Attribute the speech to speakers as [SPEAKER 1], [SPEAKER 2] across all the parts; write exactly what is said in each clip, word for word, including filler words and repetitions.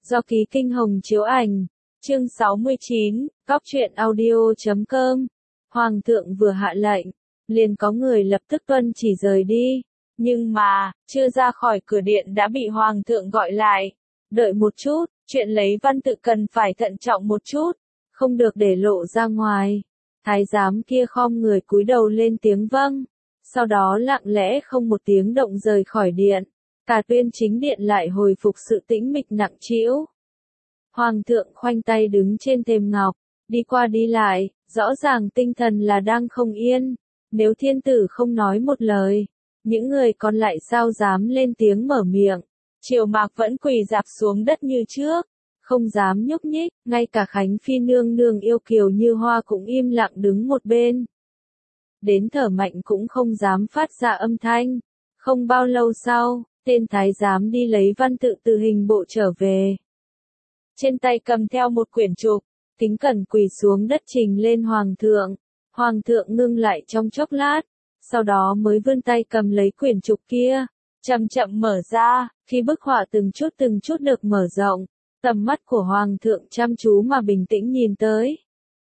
[SPEAKER 1] do Ký Kinh Hồng chiếu ảnh. Chương sáu mươi chín, Cóc truyện audio chấm com. Hoàng thượng vừa hạ lệnh, liền có người lập tức tuân chỉ rời đi. Nhưng mà, chưa ra khỏi cửa điện đã bị Hoàng thượng gọi lại. Đợi một chút, chuyện lấy văn tự cần phải thận trọng một chút, không được để lộ ra ngoài. Thái giám kia khom người cúi đầu lên tiếng vâng, sau đó lặng lẽ không một tiếng động rời khỏi điện. Cả Tuyên Chính Điện lại hồi phục sự tĩnh mịch nặng trĩu. Hoàng thượng khoanh tay đứng trên thềm ngọc, đi qua đi lại, rõ ràng tinh thần là đang không yên. Nếu thiên tử không nói một lời, những người còn lại sao dám lên tiếng mở miệng. Triều Mạc vẫn quỳ rạp xuống đất như trước, không dám nhúc nhích, ngay cả Khánh Phi nương nương yêu kiều như hoa cũng im lặng đứng một bên. Đến thở mạnh cũng không dám phát ra âm thanh. Không bao lâu sau, tên thái giám đi lấy văn tự từ hình bộ trở về. Trên tay cầm theo một quyển trục, kính cẩn quỳ xuống đất trình lên Hoàng thượng. Hoàng thượng ngưng lại trong chốc lát, sau đó mới vươn tay cầm lấy quyển trục kia, chậm chậm mở ra. Khi bức họa từng chút từng chút được mở rộng, tầm mắt của Hoàng thượng chăm chú mà bình tĩnh nhìn tới.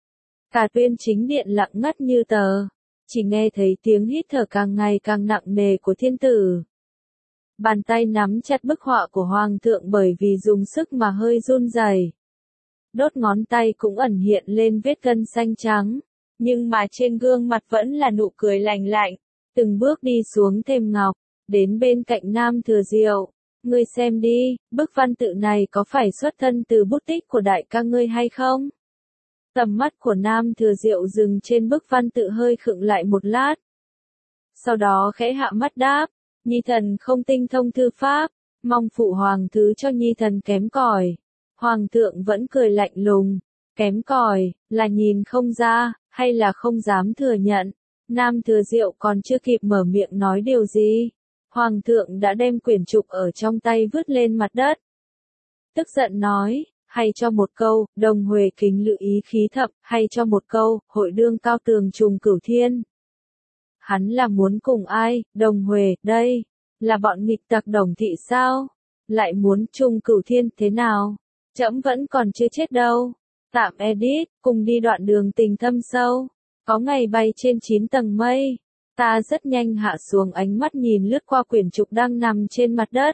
[SPEAKER 1] Cả Tuyên Chính Điện lặng ngắt như tờ, chỉ nghe thấy tiếng hít thở càng ngày càng nặng nề của thiên tử. Bàn tay nắm chặt bức họa của Hoàng thượng bởi vì dùng sức mà hơi run rẩy. Đốt ngón tay cũng ẩn hiện lên vết gân xanh trắng, nhưng mà trên gương mặt vẫn là nụ cười lành lạnh. Từng bước đi xuống thềm ngọc, đến bên cạnh Nam Thừa Diệu. Ngươi xem đi, bức văn tự này có phải xuất thân từ bút tích của đại ca ngươi hay không? Tầm mắt của Nam Thừa Diệu dừng trên bức văn tự hơi khựng lại một lát. Sau đó khẽ hạ mắt đáp, nhi thần không tinh thông thư pháp, mong phụ hoàng thứ cho nhi thần kém cỏi. Hoàng thượng vẫn cười lạnh lùng, kém cỏi, là nhìn không ra, hay là không dám thừa nhận? Nam Thừa Diệu còn chưa kịp mở miệng nói điều gì, Hoàng thượng đã đem quyển trục ở trong tay vứt lên mặt đất. Tức giận nói, hay cho một câu, đồng huề kính lự ý khí thập, hay cho một câu, hội đương cao tường trùng cửu thiên. Hắn là muốn cùng ai, đồng huề, đây, là bọn nghịch tặc Đồng Thị sao? Lại muốn trùng cửu thiên thế nào? Trẫm vẫn còn chưa chết đâu. Tạm edit, cùng đi đoạn đường tình thâm sâu. Có ngày bay trên chín tầng mây. Ta rất nhanh hạ xuống ánh mắt nhìn lướt qua quyển trục đang nằm trên mặt đất.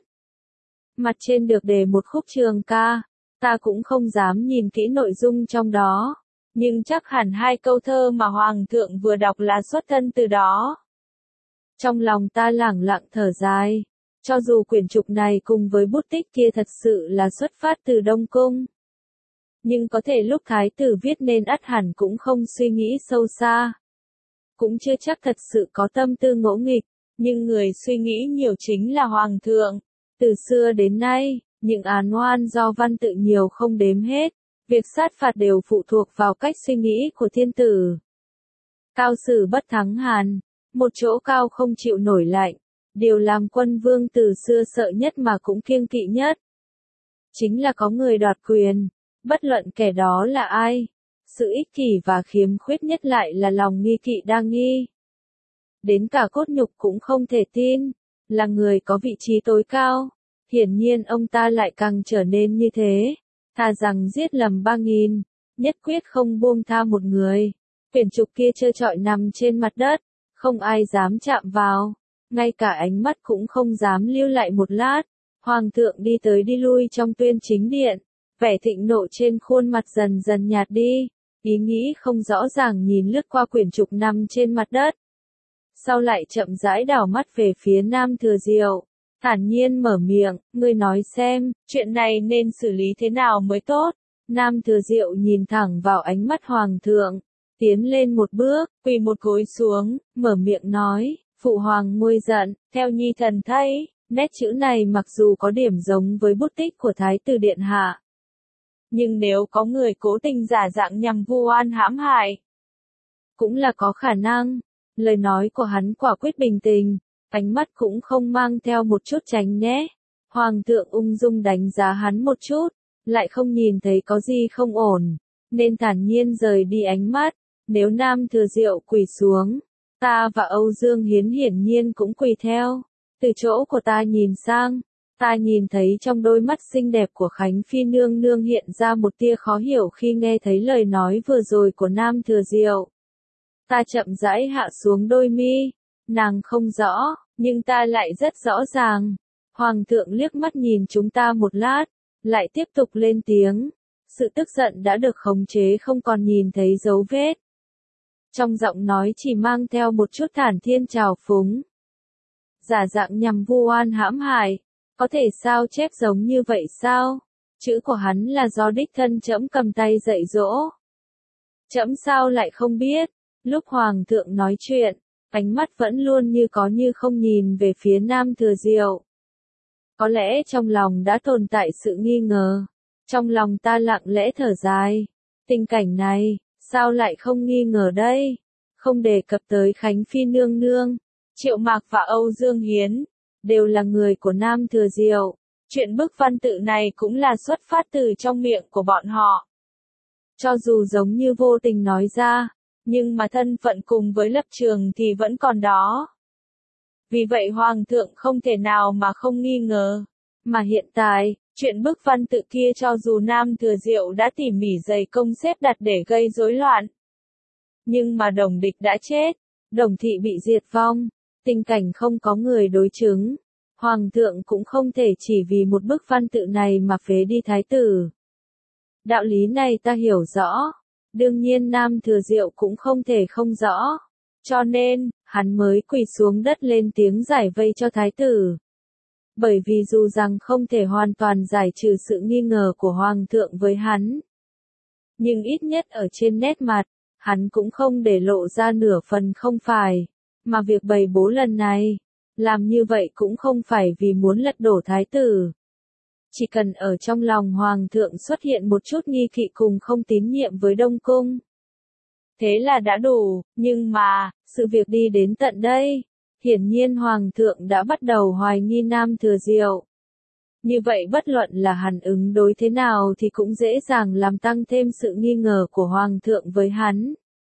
[SPEAKER 1] Mặt trên được đề một khúc trường ca. Ta cũng không dám nhìn kỹ nội dung trong đó. Nhưng chắc hẳn hai câu thơ mà Hoàng thượng vừa đọc là xuất thân từ đó. Trong lòng ta lẳng lặng thở dài. Cho dù quyển trục này cùng với bút tích kia thật sự là xuất phát từ Đông Cung. Nhưng có thể lúc thái tử viết nên ắt hẳn cũng không suy nghĩ sâu xa. Cũng chưa chắc thật sự có tâm tư ngỗ nghịch, nhưng người suy nghĩ nhiều chính là Hoàng thượng. Từ xưa đến nay, những án oan do văn tự nhiều không đếm hết, việc sát phạt đều phụ thuộc vào cách suy nghĩ của thiên tử. Cao sử bất thắng hàn, một chỗ cao không chịu nổi lạnh, điều làm quân vương từ xưa sợ nhất mà cũng kiêng kỵ nhất. Chính là có người đoạt quyền, bất luận kẻ đó là ai. Sự ích kỷ và khiếm khuyết nhất lại là lòng nghi kỵ đa nghi. Đến cả cốt nhục cũng không thể tin, là người có vị trí tối cao. Hiển nhiên ông ta lại càng trở nên như thế. Thà rằng giết lầm ba nghìn, nhất quyết không buông tha một người. Quyển trục kia trơ trọi nằm trên mặt đất, không ai dám chạm vào. Ngay cả ánh mắt cũng không dám lưu lại một lát. Hoàng thượng đi tới đi lui trong Tuyên Chính Điện. Vẻ thịnh nộ trên khuôn mặt dần dần nhạt đi. Ý nghĩ không rõ ràng nhìn lướt qua quyển trục nằm trên mặt đất. Sau lại chậm rãi đảo mắt về phía Nam Thừa Diệu. Thản nhiên mở miệng, ngươi nói xem, chuyện này nên xử lý thế nào mới tốt. Nam Thừa Diệu nhìn thẳng vào ánh mắt Hoàng thượng. Tiến lên một bước, quỳ một gối xuống, mở miệng nói, phụ hoàng nguôi giận, theo nhi thần thấy, nét chữ này mặc dù có điểm giống với bút tích của Thái tử Điện Hạ. Nhưng nếu có người cố tình giả dạng nhằm vu oan hãm hại, cũng là có khả năng. Lời nói của hắn quả quyết bình tĩnh, ánh mắt cũng không mang theo một chút tránh né. Hoàng thượng ung dung đánh giá hắn một chút, lại không nhìn thấy có gì không ổn, nên thản nhiên rời đi ánh mắt. Nếu Nam Thừa Diệu quỳ xuống, ta và Âu Dương Hiến hiển nhiên cũng quỳ theo. Từ chỗ của ta nhìn sang, Ta nhìn thấy trong đôi mắt xinh đẹp của Khánh Phi nương nương hiện ra một tia khó hiểu khi nghe thấy lời nói vừa rồi của Nam Thừa Diệu. Ta chậm rãi hạ xuống đôi mi, nàng không rõ, nhưng ta lại rất rõ ràng. Hoàng thượng liếc mắt nhìn chúng ta một lát, lại tiếp tục lên tiếng. Sự tức giận đã được khống chế không còn nhìn thấy dấu vết. Trong giọng nói chỉ mang theo một chút thản thiên trào phúng. Giả dạng nhằm vu oan hãm hại. Có thể sao chép giống như vậy sao? Chữ của hắn là do đích thân trẫm cầm tay dạy dỗ. Trẫm sao lại không biết? Lúc Hoàng thượng nói chuyện, ánh mắt vẫn luôn như có như không nhìn về phía Nam Thừa Diệu. Có lẽ trong lòng đã tồn tại sự nghi ngờ. Trong lòng ta lặng lẽ thở dài. Tình cảnh này, sao lại không nghi ngờ đây? Không đề cập tới Khánh Phi nương nương, Triệu Mạc và Âu Dương Hiến, đều là người của Nam Thừa Diệu. Chuyện bức văn tự này cũng là xuất phát từ trong miệng của bọn họ. Cho dù giống như vô tình nói ra, nhưng mà thân phận cùng với lập trường thì vẫn còn đó. Vì vậy Hoàng thượng không thể nào mà không nghi ngờ. Mà hiện tại, chuyện bức văn tự kia cho dù Nam Thừa Diệu đã tỉ mỉ dày công xếp đặt để gây rối loạn. Nhưng mà Đồng địch đã chết, Đồng thị bị diệt vong, tình cảnh không có người đối chứng. Hoàng thượng cũng không thể chỉ vì một bức văn tự này mà phế đi thái tử. Đạo lý này ta hiểu rõ. Đương nhiên Nam Thừa Diệu cũng không thể không rõ. Cho nên, hắn mới quỳ xuống đất lên tiếng giải vây cho thái tử. Bởi vì dù rằng không thể hoàn toàn giải trừ sự nghi ngờ của Hoàng thượng với hắn. Nhưng ít nhất ở trên nét mặt, hắn cũng không để lộ ra nửa phần không phải. Mà việc bày bố lần này, làm như vậy cũng không phải vì muốn lật đổ thái tử. Chỉ cần ở trong lòng Hoàng thượng xuất hiện một chút nghi kỵ cùng không tín nhiệm với Đông Cung. Thế là đã đủ, nhưng mà, sự việc đi đến tận đây. Hiển nhiên Hoàng thượng đã bắt đầu hoài nghi Nam Thừa Diệu. Như vậy bất luận là hắn ứng đối thế nào thì cũng dễ dàng làm tăng thêm sự nghi ngờ của Hoàng thượng với hắn.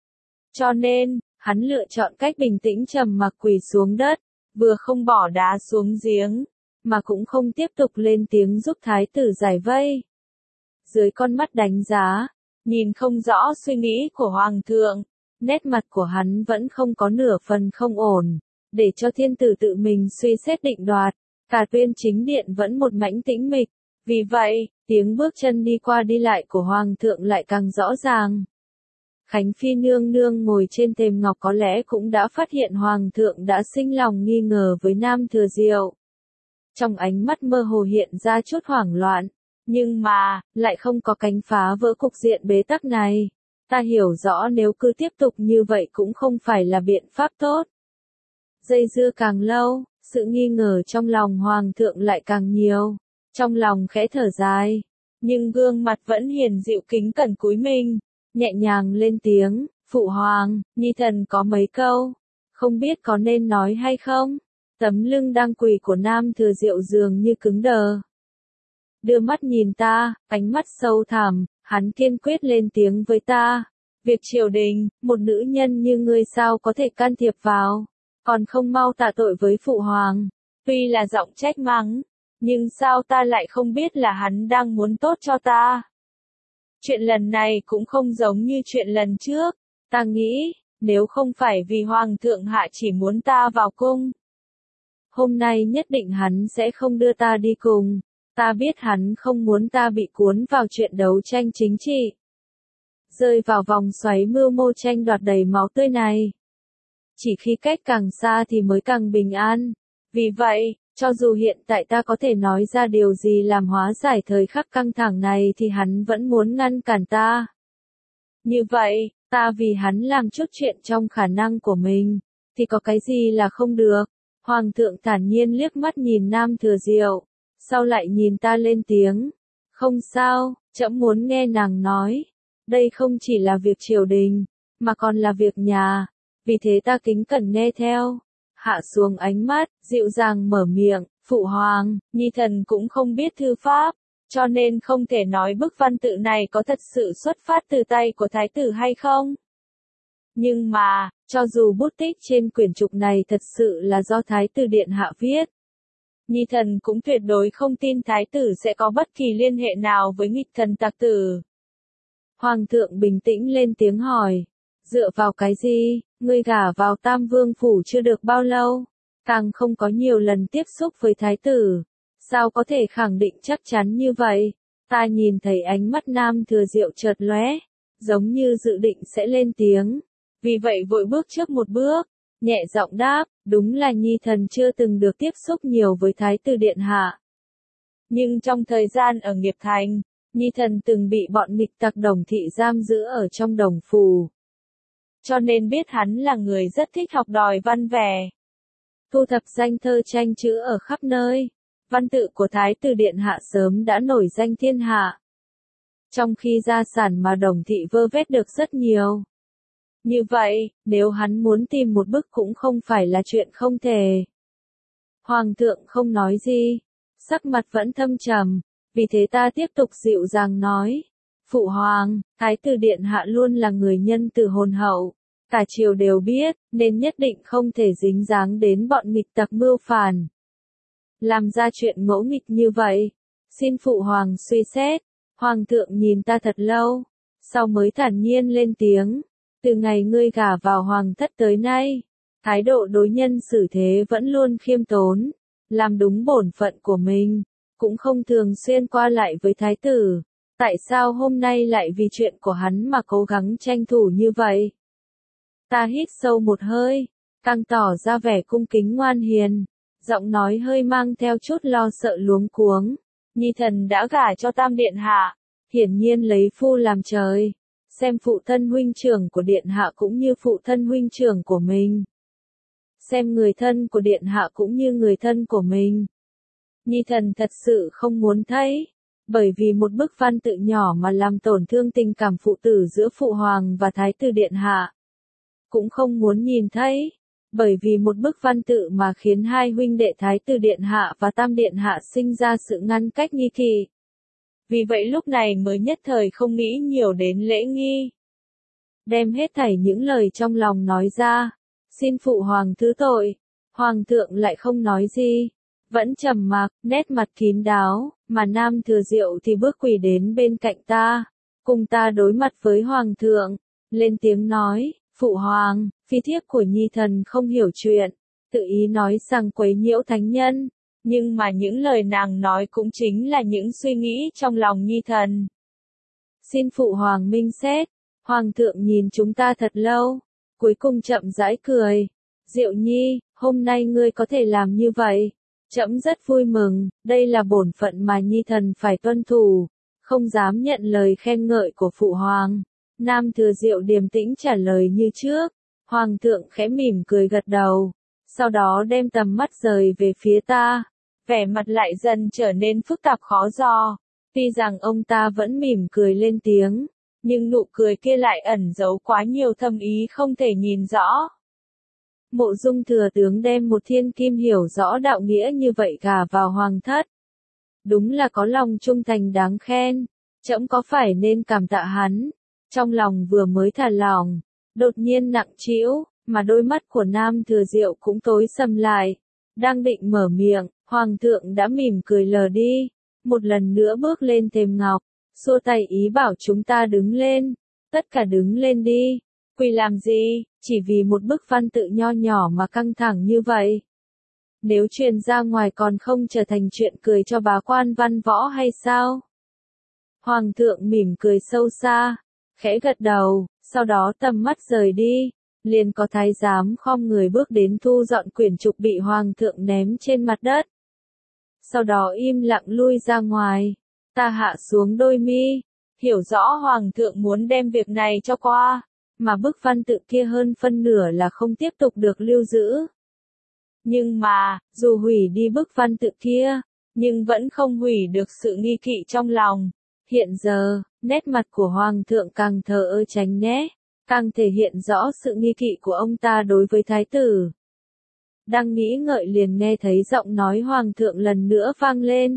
[SPEAKER 1] Cho nên, hắn lựa chọn cách bình tĩnh trầm mặc quỳ xuống đất, vừa không bỏ đá xuống giếng, mà cũng không tiếp tục lên tiếng giúp thái tử giải vây. Dưới con mắt đánh giá, nhìn không rõ suy nghĩ của Hoàng thượng, nét mặt của hắn vẫn không có nửa phần không ổn. Để cho thiên tử tự mình suy xét định đoạt, cả Tuyên Chính Điện vẫn một mảnh tĩnh mịch. Vì vậy, tiếng bước chân đi qua đi lại của Hoàng thượng lại càng rõ ràng. Khánh Phi nương nương ngồi trên thềm ngọc có lẽ cũng đã phát hiện Hoàng thượng đã sinh lòng nghi ngờ với Nam Thừa Diệu. Trong ánh mắt mơ hồ hiện ra chút hoảng loạn, nhưng mà, lại không có cánh phá vỡ cục diện bế tắc này. Ta hiểu rõ nếu cứ tiếp tục như vậy cũng không phải là biện pháp tốt. Dây dưa càng lâu, sự nghi ngờ trong lòng Hoàng thượng lại càng nhiều. Trong lòng khẽ thở dài, nhưng gương mặt vẫn hiền dịu kính cẩn cúi mình, nhẹ nhàng lên tiếng, Phụ Hoàng, Nhi thần có mấy câu, không biết có nên nói hay không? Tấm lưng đang quỳ của Nam Thừa Diệu dường như cứng đờ. Đưa mắt nhìn ta, ánh mắt sâu thẳm, hắn kiên quyết lên tiếng với ta. Việc triều đình, một nữ nhân như ngươi sao có thể can thiệp vào? Còn không mau tạ tội với Phụ Hoàng. Tuy là giọng trách mắng, nhưng sao ta lại không biết là hắn đang muốn tốt cho ta? Chuyện lần này cũng không giống như chuyện lần trước. Ta nghĩ, nếu không phải vì Hoàng thượng hạ chỉ muốn ta vào cung, hôm nay nhất định hắn sẽ không đưa ta đi cùng. Ta biết hắn không muốn ta bị cuốn vào chuyện đấu tranh chính trị, rơi vào vòng xoáy mưu mô tranh đoạt đầy máu tươi này. Chỉ khi cách càng xa thì mới càng bình an. Vì vậy, cho dù hiện tại ta có thể nói ra điều gì làm hóa giải thời khắc căng thẳng này thì hắn vẫn muốn ngăn cản ta. Như vậy, ta vì hắn làm chút chuyện trong khả năng của mình, thì có cái gì là không được. Hoàng thượng thản nhiên liếc mắt nhìn Nam Thừa Diệu, sau lại nhìn ta lên tiếng. Không sao, trẫm muốn nghe nàng nói. Đây không chỉ là việc triều đình, mà còn là việc nhà. Vì thế ta kính cẩn nghe theo. Hạ xuống ánh mắt, dịu dàng mở miệng, Phụ Hoàng, Nhi thần cũng không biết thư pháp, cho nên không thể nói bức văn tự này có thật sự xuất phát từ tay của thái tử hay không. Nhưng mà, cho dù bút tích trên quyển trục này thật sự là do thái tử điện hạ viết, Nhi thần cũng tuyệt đối không tin thái tử sẽ có bất kỳ liên hệ nào với nghịch thần tặc tử. Hoàng thượng bình tĩnh lên tiếng hỏi. Dựa vào cái gì, ngươi gả vào Tam Vương Phủ chưa được bao lâu, càng không có nhiều lần tiếp xúc với thái tử. Sao có thể khẳng định chắc chắn như vậy? Ta nhìn thấy ánh mắt Nam Thừa Diệu chợt lóe, giống như dự định sẽ lên tiếng. Vì vậy vội bước trước một bước, nhẹ giọng đáp, đúng là Nhi thần chưa từng được tiếp xúc nhiều với thái tử điện hạ. Nhưng trong thời gian ở Nghiệp Thành, Nhi thần từng bị bọn nghịch tặc Đồng Thị giam giữ ở trong Đồng Phủ. Cho nên biết hắn là người rất thích học đòi văn vẻ. Thu thập danh thơ tranh chữ ở khắp nơi. Văn tự của thái tử điện hạ sớm đã nổi danh thiên hạ. Trong khi gia sản mà Đồng Thị vơ vét được rất nhiều. Như vậy, nếu hắn muốn tìm một bức cũng không phải là chuyện không thể. Hoàng thượng không nói gì, sắc mặt vẫn thâm trầm, vì thế ta tiếp tục dịu dàng nói. Phụ hoàng, thái tử điện hạ luôn là người nhân từ hồn hậu, cả triều đều biết, nên nhất định không thể dính dáng đến bọn nghịch tặc mưu phản. Làm ra chuyện ngỗ nghịch như vậy, xin phụ hoàng suy xét. Hoàng thượng nhìn ta thật lâu, sau mới thản nhiên lên tiếng. Từ ngày ngươi gả vào hoàng thất tới nay, thái độ đối nhân xử thế vẫn luôn khiêm tốn, làm đúng bổn phận của mình, cũng không thường xuyên qua lại với thái tử. Tại sao hôm nay lại vì chuyện của hắn mà cố gắng tranh thủ như vậy? Ta hít sâu một hơi, càng tỏ ra vẻ cung kính ngoan hiền, giọng nói hơi mang theo chút lo sợ luống cuống. Nhi thần đã gả cho Tam điện hạ, hiển nhiên lấy phu làm trời, xem phụ thân huynh trưởng của điện hạ cũng như phụ thân huynh trưởng của mình. Xem người thân của điện hạ cũng như người thân của mình. Nhi thần thật sự không muốn thấy, bởi vì một bức văn tự nhỏ mà làm tổn thương tình cảm phụ tử giữa phụ hoàng và thái tử điện hạ. Cũng không muốn nhìn thấy, bởi vì một bức văn tự mà khiến hai huynh đệ thái tử điện hạ và tam điện hạ sinh ra sự ngăn cách nghi kỵ. Vì vậy lúc này mới nhất thời không nghĩ nhiều đến lễ nghi. Đem hết thảy những lời trong lòng nói ra, xin phụ hoàng thứ tội. Hoàng thượng lại không nói gì, vẫn trầm mặc, nét mặt kín đáo, mà Nam Thừa Diệu thì bước quỳ đến bên cạnh ta, cùng ta đối mặt với hoàng thượng, lên tiếng nói, phụ hoàng, phi thiếp của nhi thần không hiểu chuyện, tự ý nói rằng quấy nhiễu thánh nhân, nhưng mà những lời nàng nói cũng chính là những suy nghĩ trong lòng nhi thần. Xin phụ hoàng minh xét. Hoàng thượng nhìn chúng ta thật lâu, cuối cùng chậm rãi cười. Diệu nhi, hôm nay ngươi có thể làm như vậy, trẫm rất vui mừng, đây là bổn phận mà nhi thần phải tuân thủ, không dám nhận lời khen ngợi của phụ hoàng. Nam Thừa Diệu điềm tĩnh trả lời như trước. Hoàng thượng khẽ mỉm cười gật đầu, sau đó đem tầm mắt rời về phía ta, vẻ mặt lại dần trở nên phức tạp khó dò. Tuy rằng ông ta vẫn mỉm cười lên tiếng, nhưng nụ cười kia lại ẩn giấu quá nhiều thâm ý không thể nhìn rõ. Mộ Dung thừa tướng đem một thiên kim hiểu rõ đạo nghĩa như vậy gả vào hoàng thất. Đúng là có lòng trung thành đáng khen, trẫm có phải nên cảm tạ hắn. Trong lòng vừa mới thả lỏng, đột nhiên nặng trĩu, mà đôi mắt của Nam Thừa Diệu cũng tối sầm lại. Đang định mở miệng, hoàng thượng đã mỉm cười lờ đi, một lần nữa bước lên thềm ngọc, xua tay ý bảo chúng ta đứng lên, tất cả đứng lên đi. Quỳ làm gì, chỉ vì một bức văn tự nho nhỏ mà căng thẳng như vậy. Nếu truyền ra ngoài còn không trở thành chuyện cười cho bá quan văn võ hay sao? Hoàng thượng mỉm cười sâu xa, khẽ gật đầu, sau đó tầm mắt rời đi, liền có thái giám khom người bước đến thu dọn quyển trục bị hoàng thượng ném trên mặt đất. Sau đó im lặng lui ra ngoài, ta hạ xuống đôi mi, hiểu rõ hoàng thượng muốn đem việc này cho qua, mà bức văn tự kia hơn phân nửa là không tiếp tục được lưu giữ. Nhưng mà, dù hủy đi bức văn tự kia, nhưng vẫn không hủy được sự nghi kỵ trong lòng. Hiện giờ, nét mặt của hoàng thượng càng thờ ơ tránh né, càng thể hiện rõ sự nghi kỵ của ông ta đối với thái tử. Đang nghĩ ngợi liền nghe thấy giọng nói hoàng thượng lần nữa vang lên.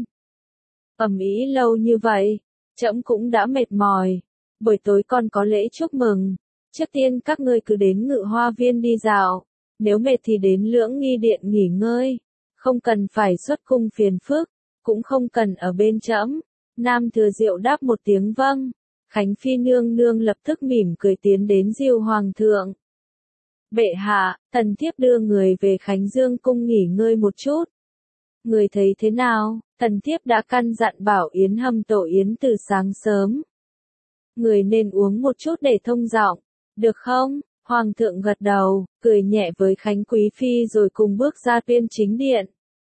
[SPEAKER 1] Ầm ĩ lâu như vậy, trẫm cũng đã mệt mỏi, buổi tối còn có lễ chúc mừng, trước tiên các ngươi cứ đến Ngự Hoa Viên đi dạo, nếu mệt thì đến Lưỡng Nghi Điện nghỉ ngơi, Không cần phải xuất cung phiền phức, cũng không cần ở bên trẫm. Nam Thừa Diệu đáp một tiếng vâng. Khánh Phi nương nương lập tức mỉm cười tiến đến dìu hoàng thượng. Bệ hạ, tần thiếp đưa người về Khánh Dương cung nghỉ ngơi một chút. Người thấy thế nào? Tần thiếp đã căn dặn bảo yến hầm tổ yến từ sáng sớm. Người nên uống một chút để thông giọng, được không? Hoàng thượng gật đầu, cười nhẹ với Khánh Quý Phi rồi cùng bước ra tuyên chính điện.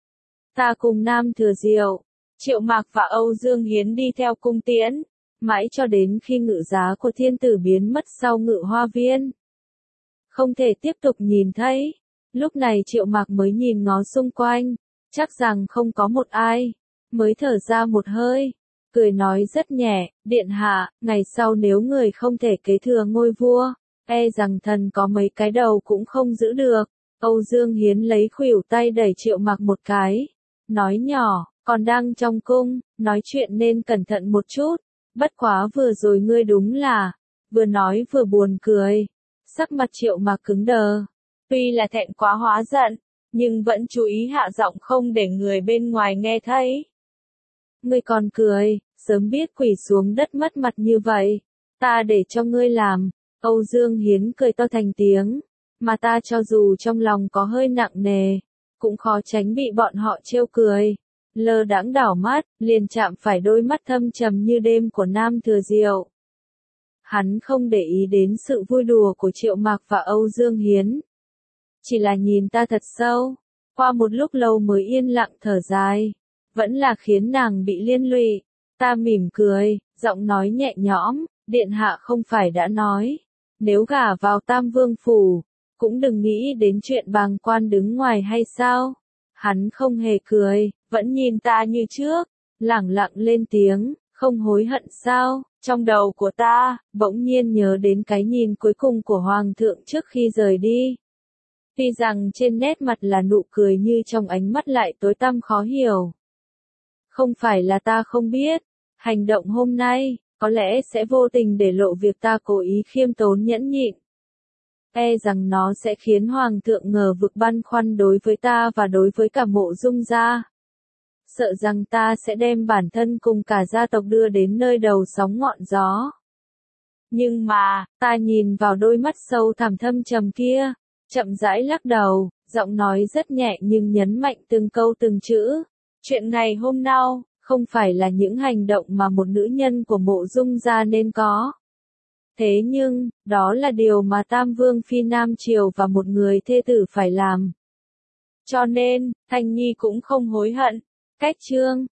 [SPEAKER 1] Ta cùng Nam Thừa Diệu, Triệu Mạc và Âu Dương Hiến đi theo cung tiễn, mãi cho đến khi ngự giá của thiên tử biến mất sau ngự hoa viên. Không thể tiếp tục nhìn thấy. Lúc này Triệu Mạc mới nhìn ngó xung quanh, chắc rằng không có một ai, mới thở ra một hơi, cười nói rất nhẹ, điện hạ, ngày sau nếu người không thể kế thừa ngôi vua, e rằng thần có mấy cái đầu cũng không giữ được. Âu Dương Hiến lấy khuỷu tay đẩy Triệu Mạc một cái, nói nhỏ, còn đang trong cung, nói chuyện nên cẩn thận một chút, bất quá vừa rồi ngươi đúng là, vừa nói vừa buồn cười. Sắc mặt Triệu Mạc cứng đờ, tuy là thẹn quá hóa giận, nhưng vẫn chú ý hạ giọng không để người bên ngoài nghe thấy. Ngươi còn cười, sớm biết quỳ xuống đất mất mặt như vậy, ta để cho ngươi làm. Âu Dương Hiến cười to thành tiếng, mà ta cho dù trong lòng có hơi nặng nề, cũng khó tránh bị bọn họ trêu cười. Lơ đãng đảo mắt, liền chạm phải đôi mắt thâm trầm như đêm của Nam Thừa Diệu. Hắn không để ý đến sự vui đùa của Triệu Mạc và Âu Dương Hiến. Chỉ là nhìn ta thật sâu, qua một lúc lâu mới yên lặng thở dài. Vẫn là khiến nàng bị liên lụy. Ta mỉm cười, giọng nói nhẹ nhõm, điện hạ không phải đã nói, nếu gả vào Tam Vương Phủ, cũng đừng nghĩ đến chuyện bàng quan đứng ngoài hay sao? Hắn không hề cười, vẫn nhìn ta như trước, lẳng lặng lên tiếng, không hối hận sao? Trong đầu của ta, bỗng nhiên nhớ đến cái nhìn cuối cùng của Hoàng thượng trước khi rời đi. Tuy rằng trên nét mặt là nụ cười như trong ánh mắt lại tối tăm khó hiểu. Không phải là ta không biết, hành động hôm nay, có lẽ sẽ vô tình để lộ việc ta cố ý khiêm tốn nhẫn nhịn. E rằng nó sẽ khiến Hoàng thượng ngờ vực băn khoăn đối với ta và đối với cả Mộ Dung gia. Sợ rằng ta sẽ đem bản thân cùng cả gia tộc đưa đến nơi đầu sóng ngọn gió. Nhưng mà, ta nhìn vào đôi mắt sâu thẳm thâm trầm kia, chậm rãi lắc đầu, giọng nói rất nhẹ nhưng nhấn mạnh từng câu từng chữ. Chuyện ngày hôm nay, không phải là những hành động mà một nữ nhân của Mộ Dung gia nên có. Thế nhưng, đó là điều mà Tam Vương Phi Nam Triều và một người thê tử phải làm. Cho nên, Thanh Nhi cũng không hối hận. Cách chương